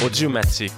Audiomatique.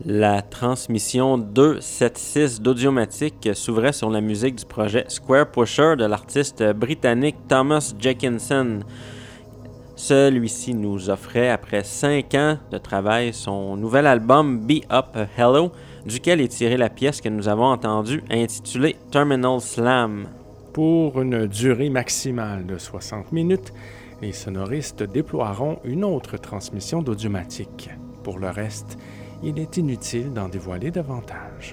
La transmission 276 d'Audiomatic s'ouvrait sur la musique du projet Square Pusher de l'artiste britannique Thomas Jenkinson. Celui-ci nous offrait, après 5 ans de travail, son nouvel album Be Up Hello, duquel est tirée la pièce que nous avons entendue, intitulée Terminal Slam. Pour une durée maximale de 60 minutes, les sonoristes déploieront une autre transmission d'Audiomatic. Pour le reste, il est inutile d'en dévoiler davantage.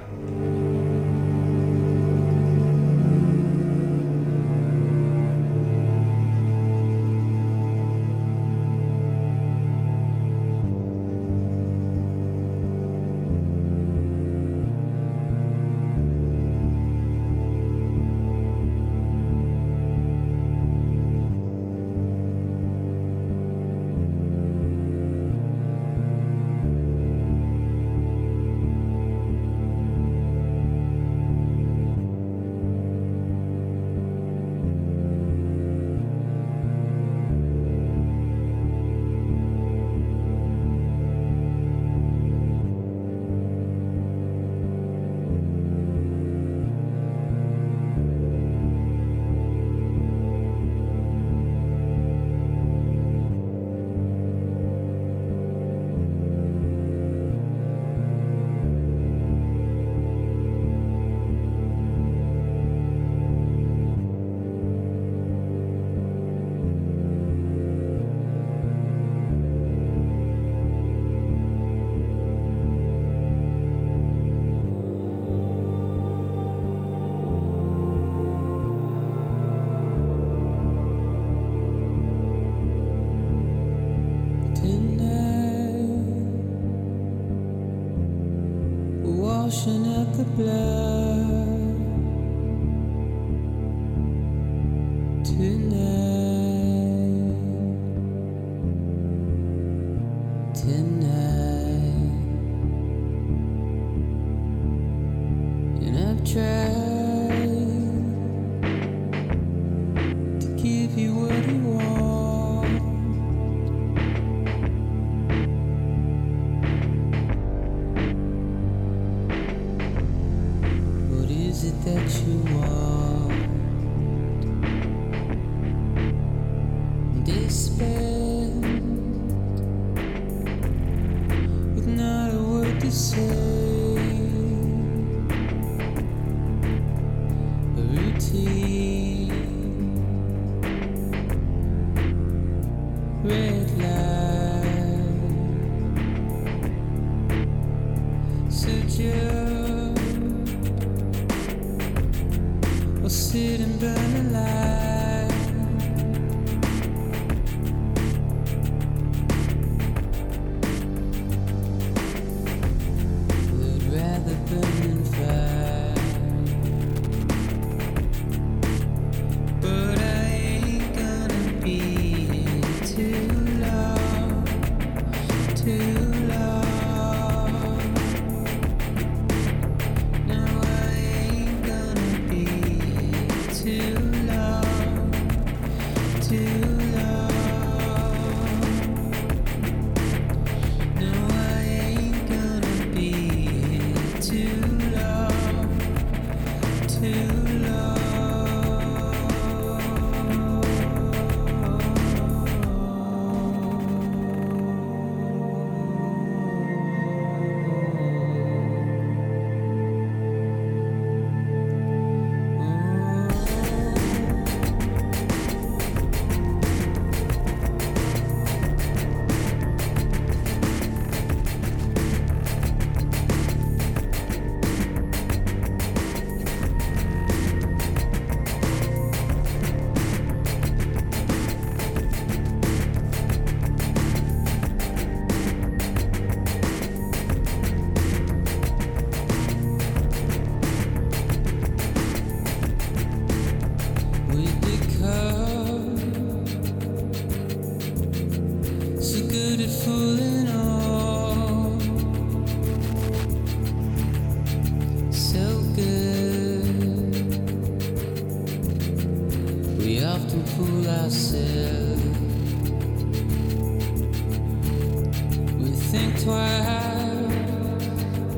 Washing out the blood tonight, and I've tried to give you what you want. What is it that you want? Despair, with not a word to say. A routine, red light, suit you, or sit and burn alive. Would rather burn than fight, but I ain't gonna be here too long, too long. No, I ain't gonna be here too long, too long. No, I ain't gonna be here too long, too with the cup, so good at fooling all, so good. We often fool ourselves. We think twice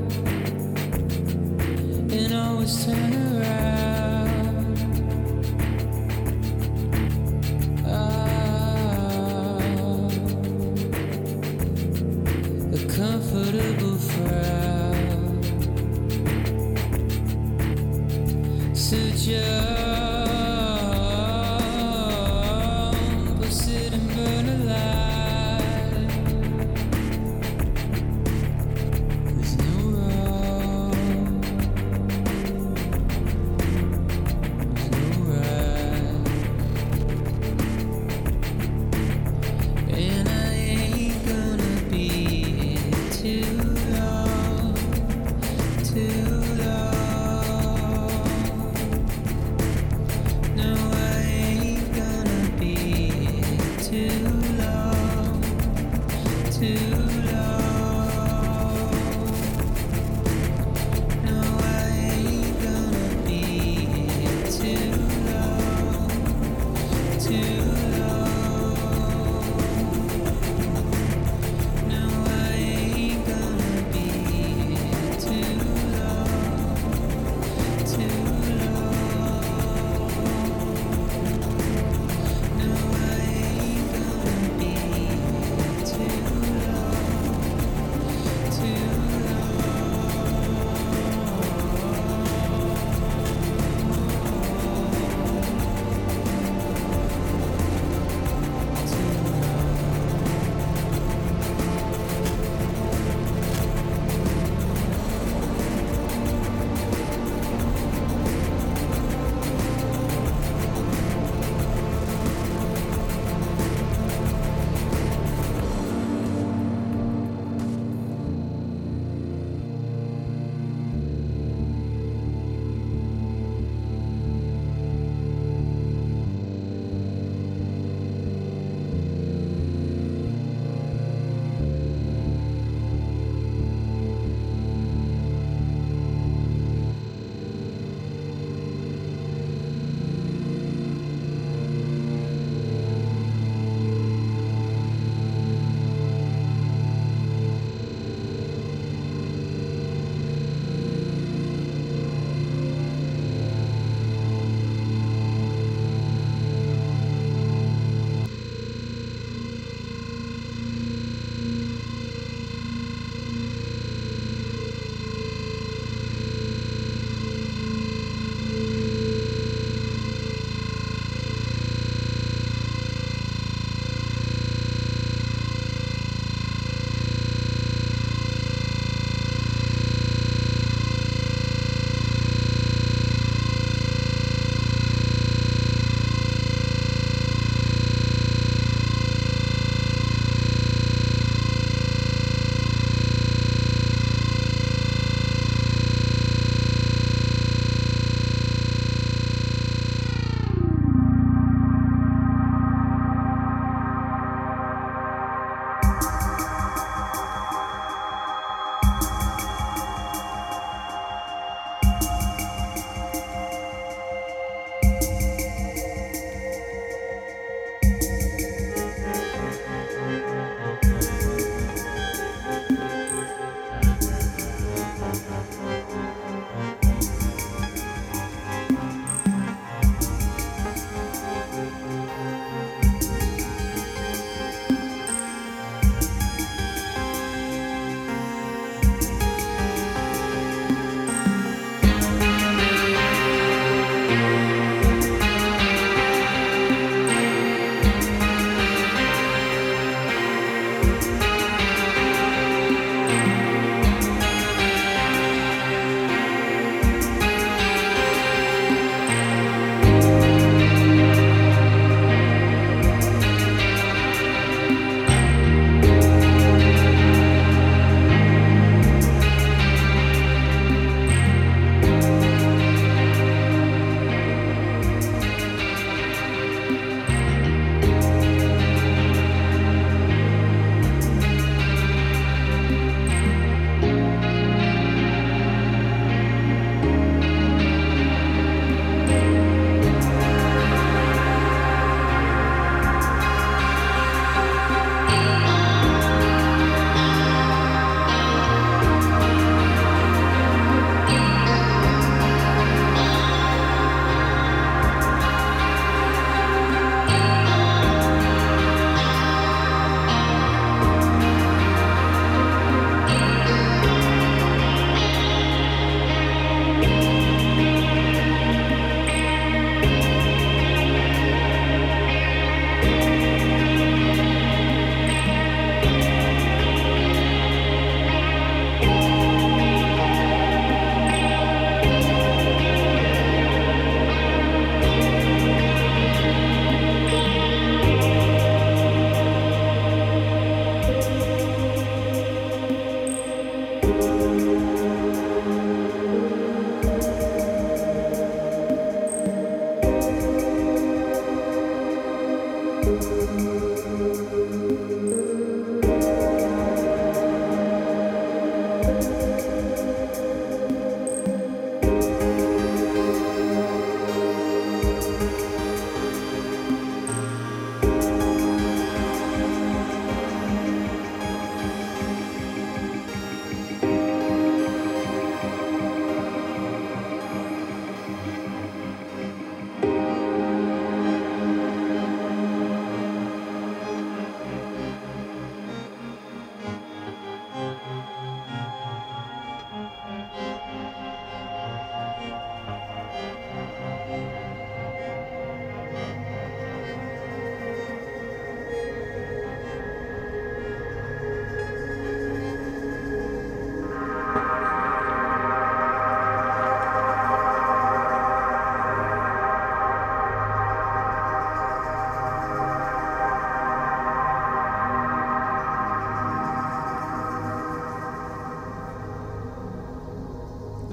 jump or sit and burn alive. There's no wrong, there's no right, and I ain't gonna be here too long, too long.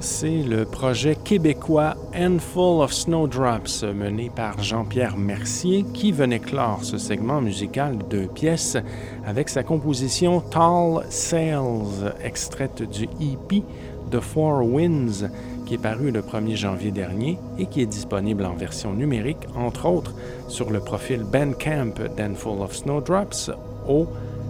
c'est le projet québécois Handful of Snowdrops, mené par Jean-Pierre Mercier, qui venait clore ce segment musical de 2 pièces avec sa composition Tall Sails, extraite du EP The Four Winds, qui est paru le 1er janvier dernier et qui est disponible en version numérique, entre autres sur le profil Bandcamp d'Handful of Snowdrops au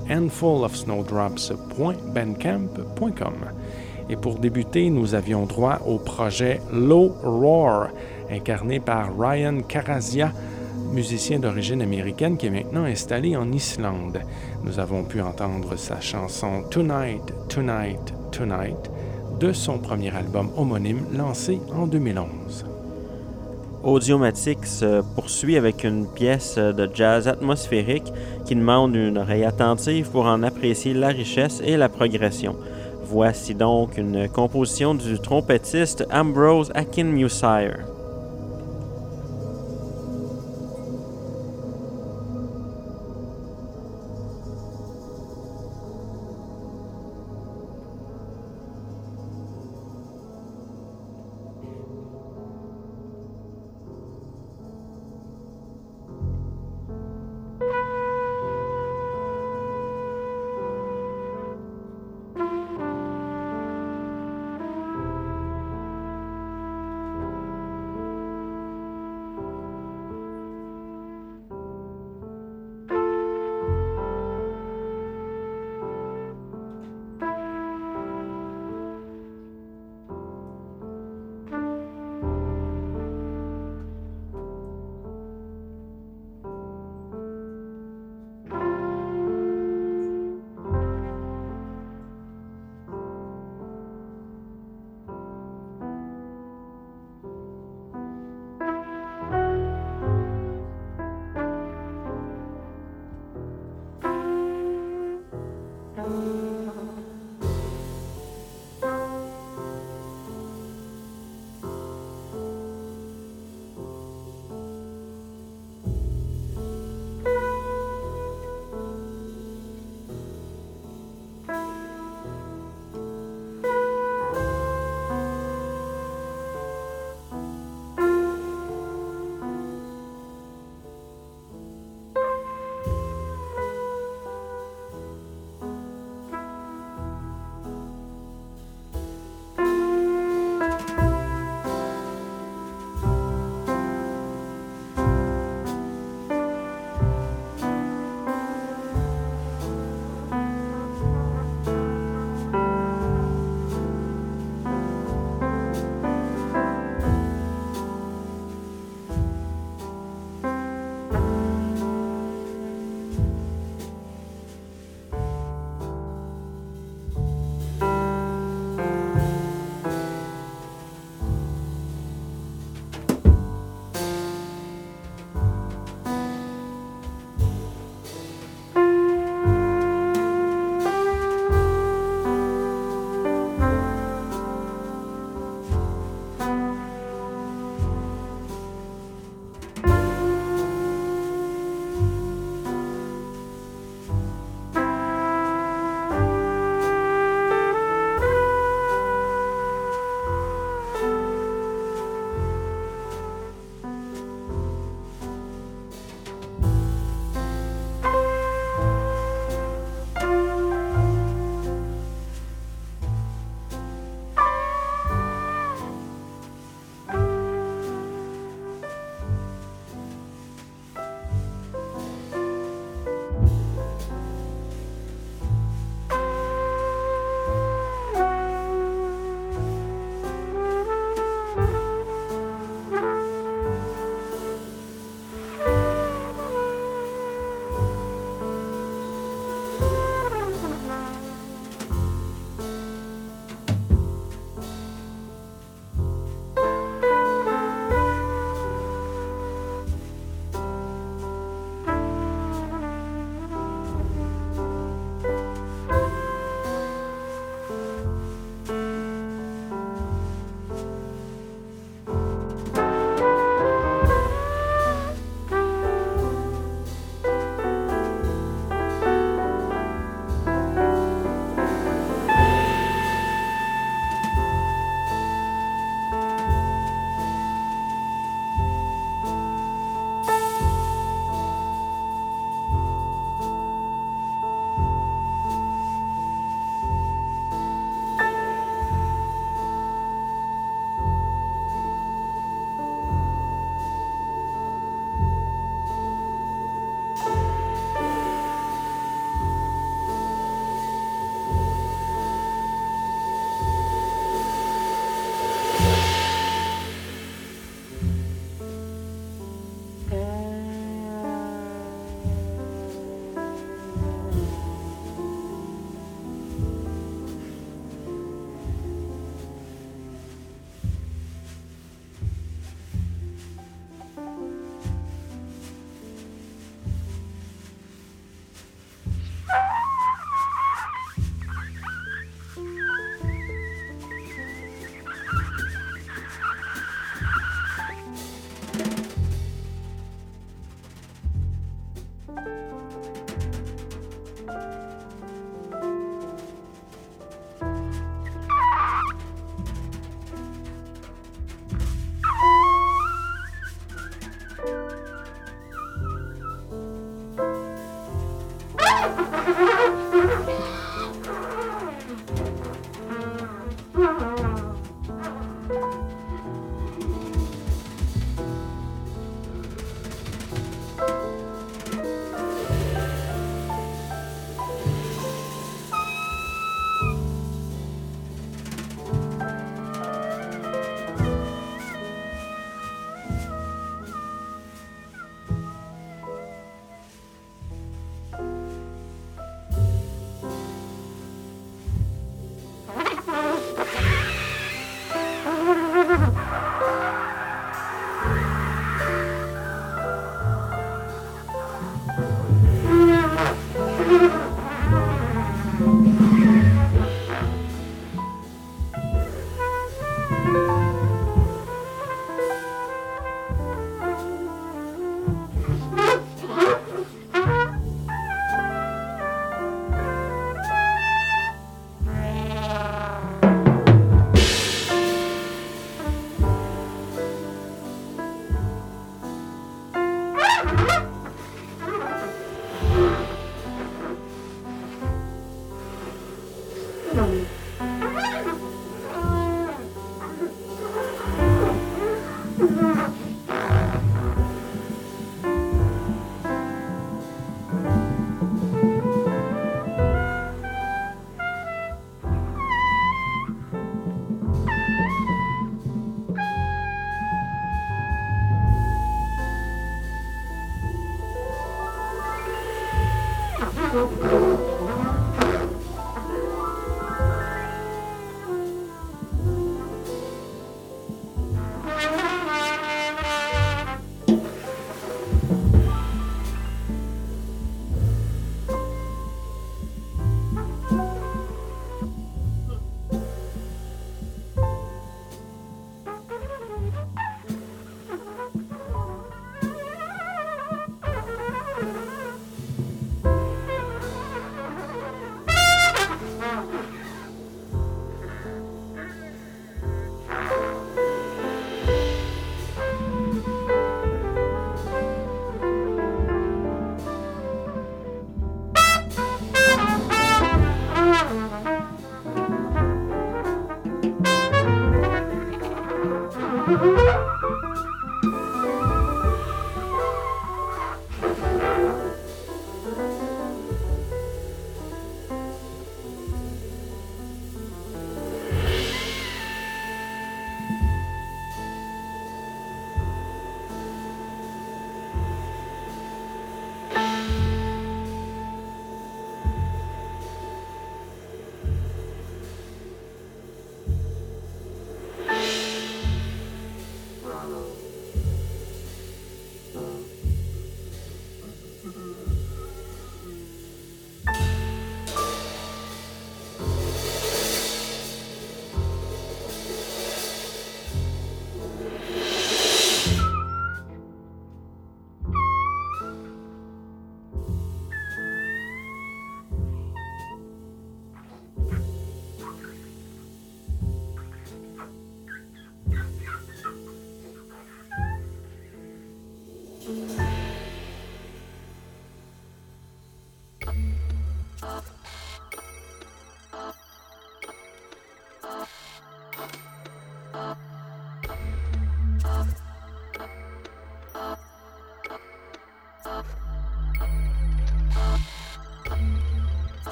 handfulofsnowdrops.bandcamp.com. Et pour débuter, nous avions droit au projet Low Roar, incarné par Ryan Karazia, musicien d'origine américaine qui est maintenant installé en Islande. Nous avons pu entendre sa chanson Tonight, Tonight, Tonight de son premier album homonyme lancé en 2011. Audiomatique se poursuit avec une pièce de jazz atmosphérique qui demande une oreille attentive pour en apprécier la richesse et la progression. Voici donc une composition du trompettiste Ambrose Akinmusire.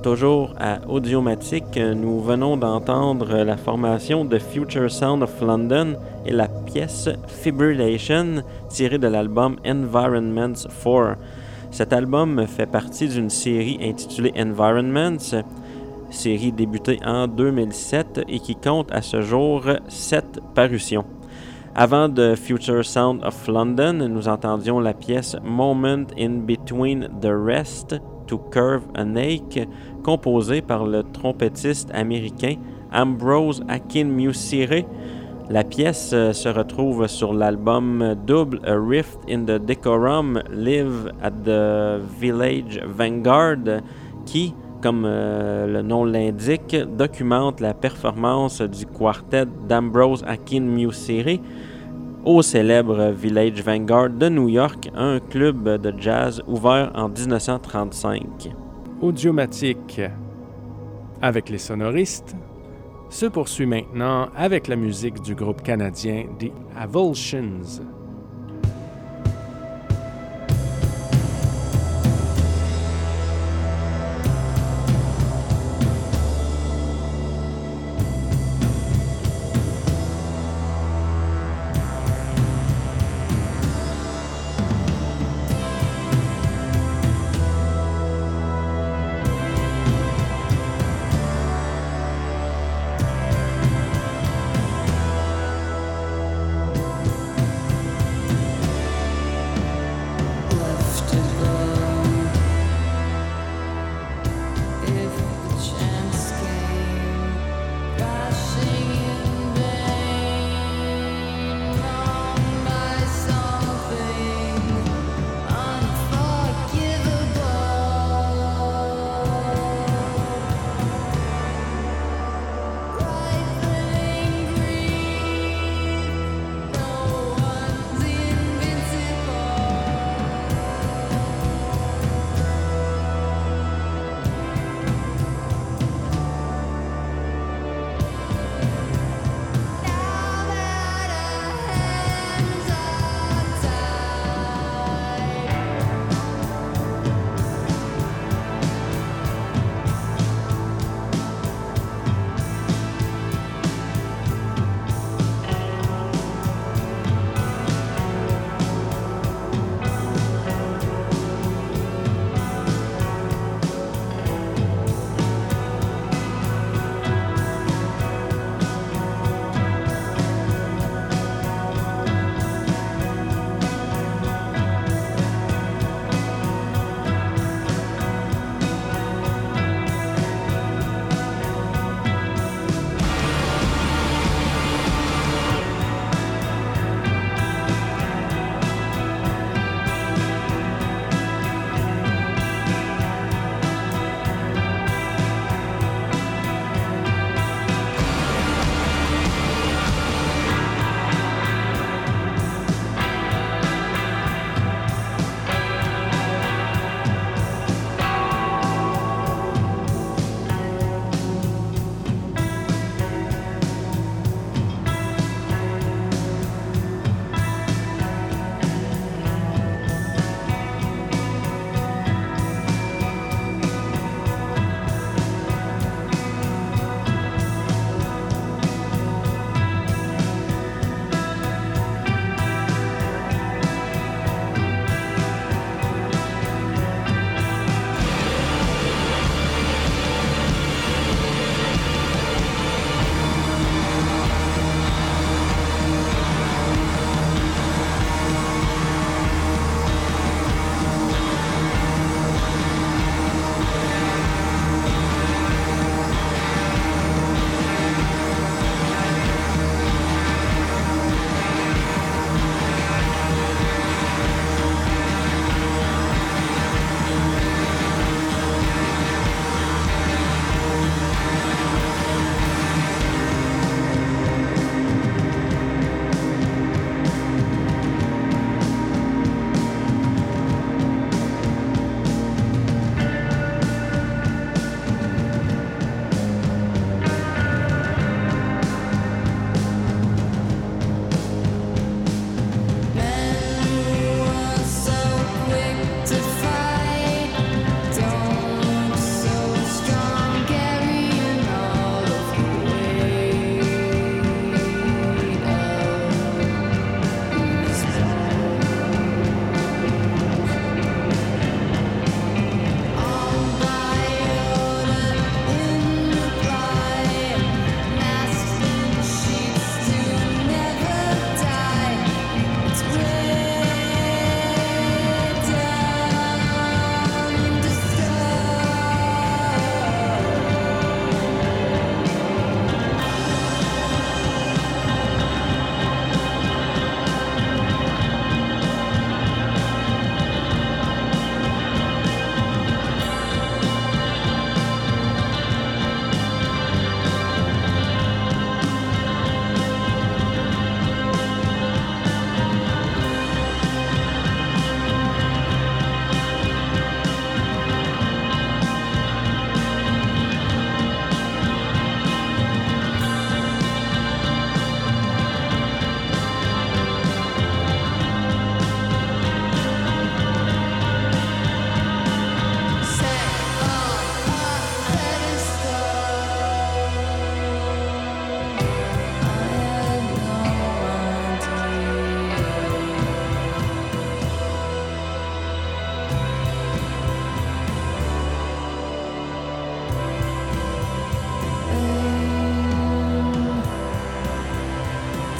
Toujours à Audiomatique, nous venons d'entendre la formation de Future Sound of London et la pièce Fibrillation tirée de l'album Environments 4. Cet album fait partie d'une série intitulée Environments, série débutée en 2007 et qui compte à ce jour 7 parutions. Avant de Future Sound of London, nous entendions la pièce Moment in Between the Rest to Curve an Ache, composée par le trompettiste américain Ambrose Akinmusire. La pièce se retrouve sur l'album double A Rift in the Decorum Live at the Village Vanguard qui, comme le nom l'indique, documente la performance du quartet d'Ambrose Akinmusire au célèbre Village Vanguard de New York, un club de jazz ouvert en 1935. Audiomatique avec les sonoristes se poursuit maintenant avec la musique du groupe canadien The Avulsions.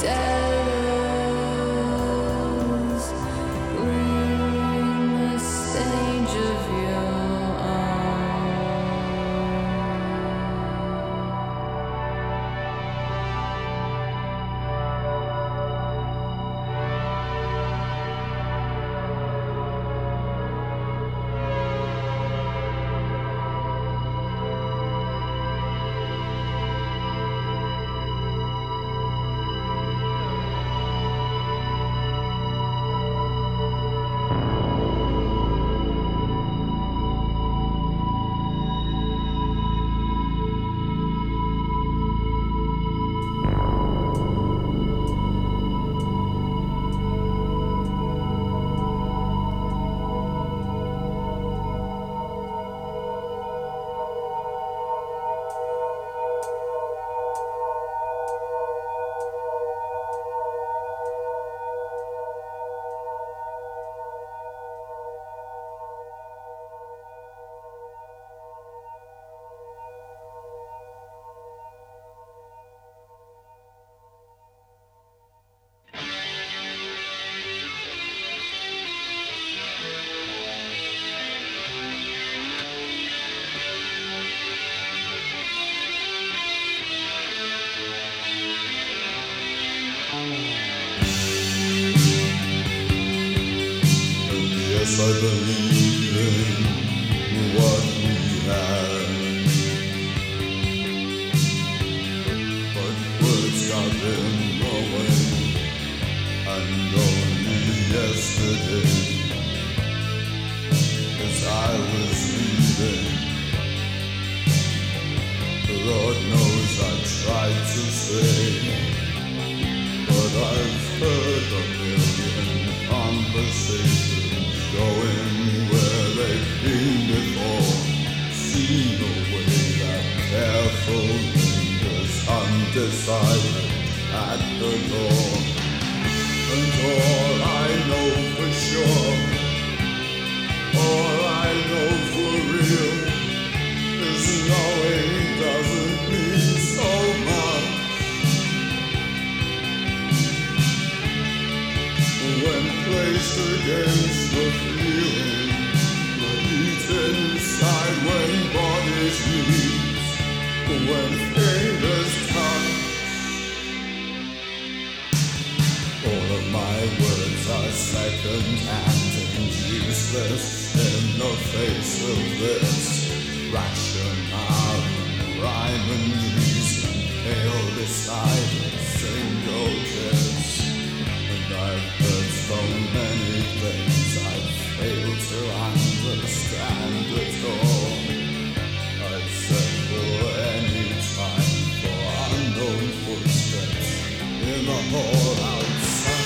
does bring the stage of your Yes, I believe in what we have, but words got in the way, and only yesterday, as I was leaving, Lord knows I tried to say, but I've heard a million conversations going where they've been before, seen a way that careful lingers undecided at the door. And all I know for sure, all I know for real, is knowing doesn't mean so much. When placed against the feeling, the heat inside when bodies meet, when fingers touch. All of my words are second-hand and useless in the face of this rationale, rhyme and reason pale beside a single kiss. I've heard so many things I've failed to understand at all. I'd settle any time for unknown footsteps in the hall outside.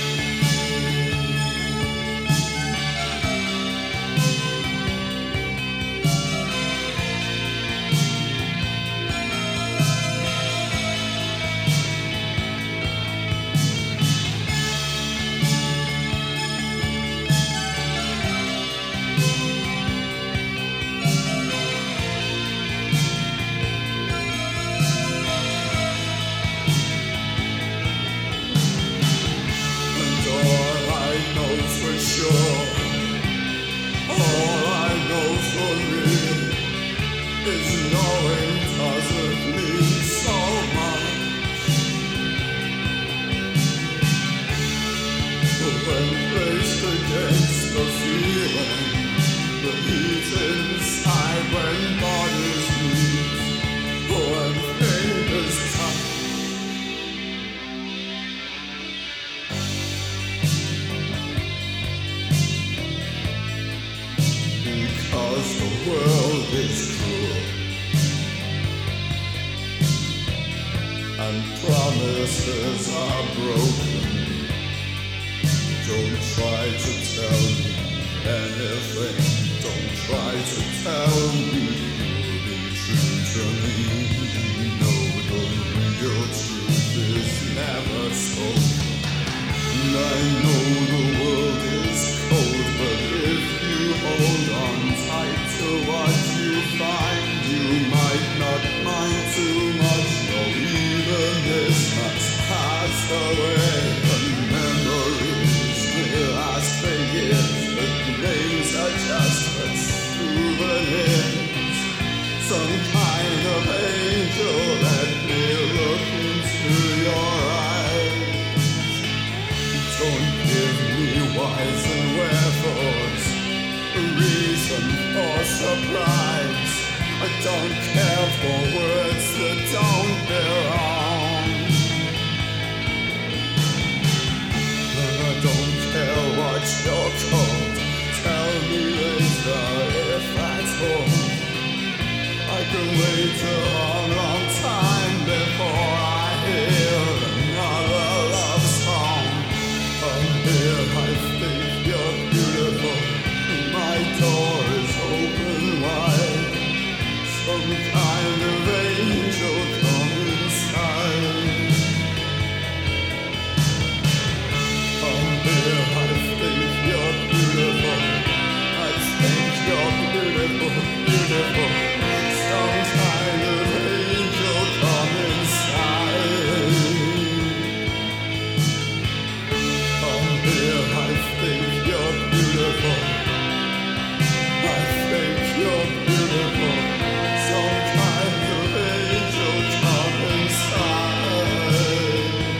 Promises are broken. Don't try to tell me anything. Don't try to tell me you'll be true to me. No, the real truth is never spoken. And I know the world is cold, but if you hold on tight to what you find, you might not mind too much. No, even this must pass away the memories we last forget. The names are just souvenirs. Some kind of angel that may look into your eyes. Don't give me whys and wherefores, a reason for surprise. I don't care for words that don't belong. And I don't care what you're called. Tell me later if that's all. I can wait a long, long time before I hear another love song. And here I think you're beautiful. My door is open wide. Some kind of angel come inside. And here I think you're beautiful. I think you're beautiful, beautiful. Some kind of angel come inside. Oh dear, I think you're beautiful. I think you're beautiful. Some kind of angel come inside.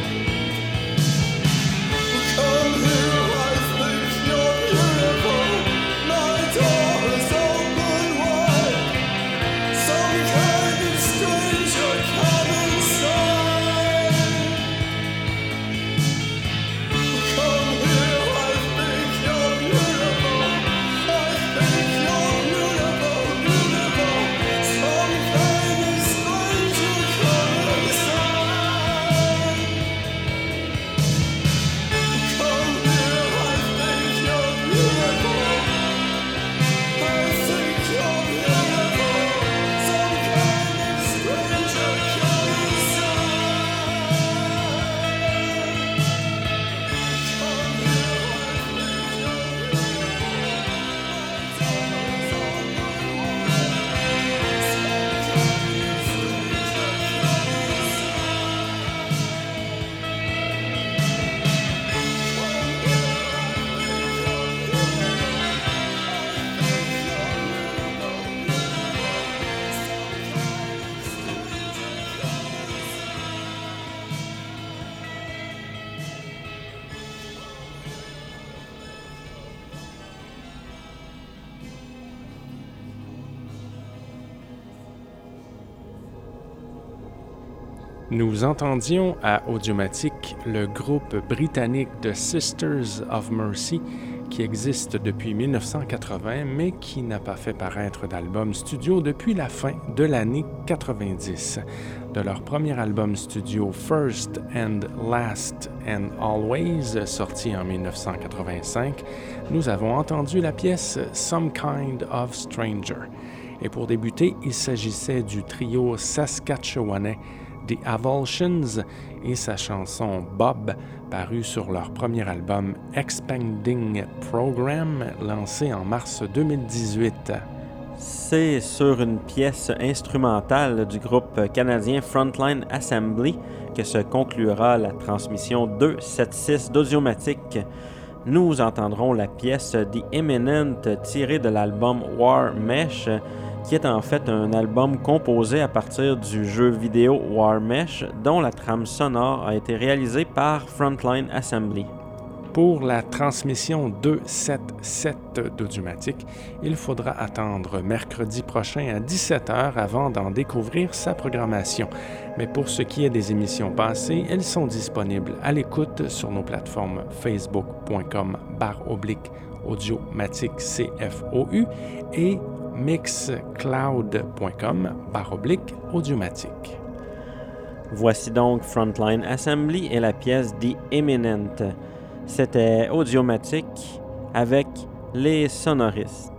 Come here, I think you're beautiful. My door is open wide. Some kind of stranger come inside. Come here, I think you're beautiful. I think you're beautiful, beautiful. Some kind of stranger come inside. Come here, I think you're beautiful. I think you're beautiful. Some kind of stranger come inside. Come here, I think you're Nous entendions à Audiomatique le groupe britannique The Sisters of Mercy qui existe depuis 1980 mais qui n'a pas fait paraître d'album studio depuis la fin de l'année 90. De leur premier album studio First and Last and Always, sorti en 1985, nous avons entendu la pièce Some Kind of Stranger. Et pour débuter, il s'agissait du trio saskatchewanais The Avulsions et sa chanson Bob, parue sur leur premier album Expanding Program, lancé en mars 2018. C'est sur une pièce instrumentale du groupe canadien Frontline Assembly que se conclura la transmission 276 d'Audiomatique. Nous entendrons la pièce The Imminent tirée de l'album War Mesh, qui est en fait un album composé à partir du jeu vidéo War Mesh, dont la trame sonore a été réalisée par Frontline Assembly. Pour la transmission 277 d'Audiomatique, il faudra attendre mercredi prochain à 17h avant d'en découvrir sa programmation. Mais pour ce qui est des émissions passées, elles sont disponibles à l'écoute sur nos plateformes facebook.com/Audiomatique CFOU et mixcloud.com/Audiomatique. Voici donc Frontline Assembly et la pièce The Imminent. C'était Audiomatique avec les sonoristes.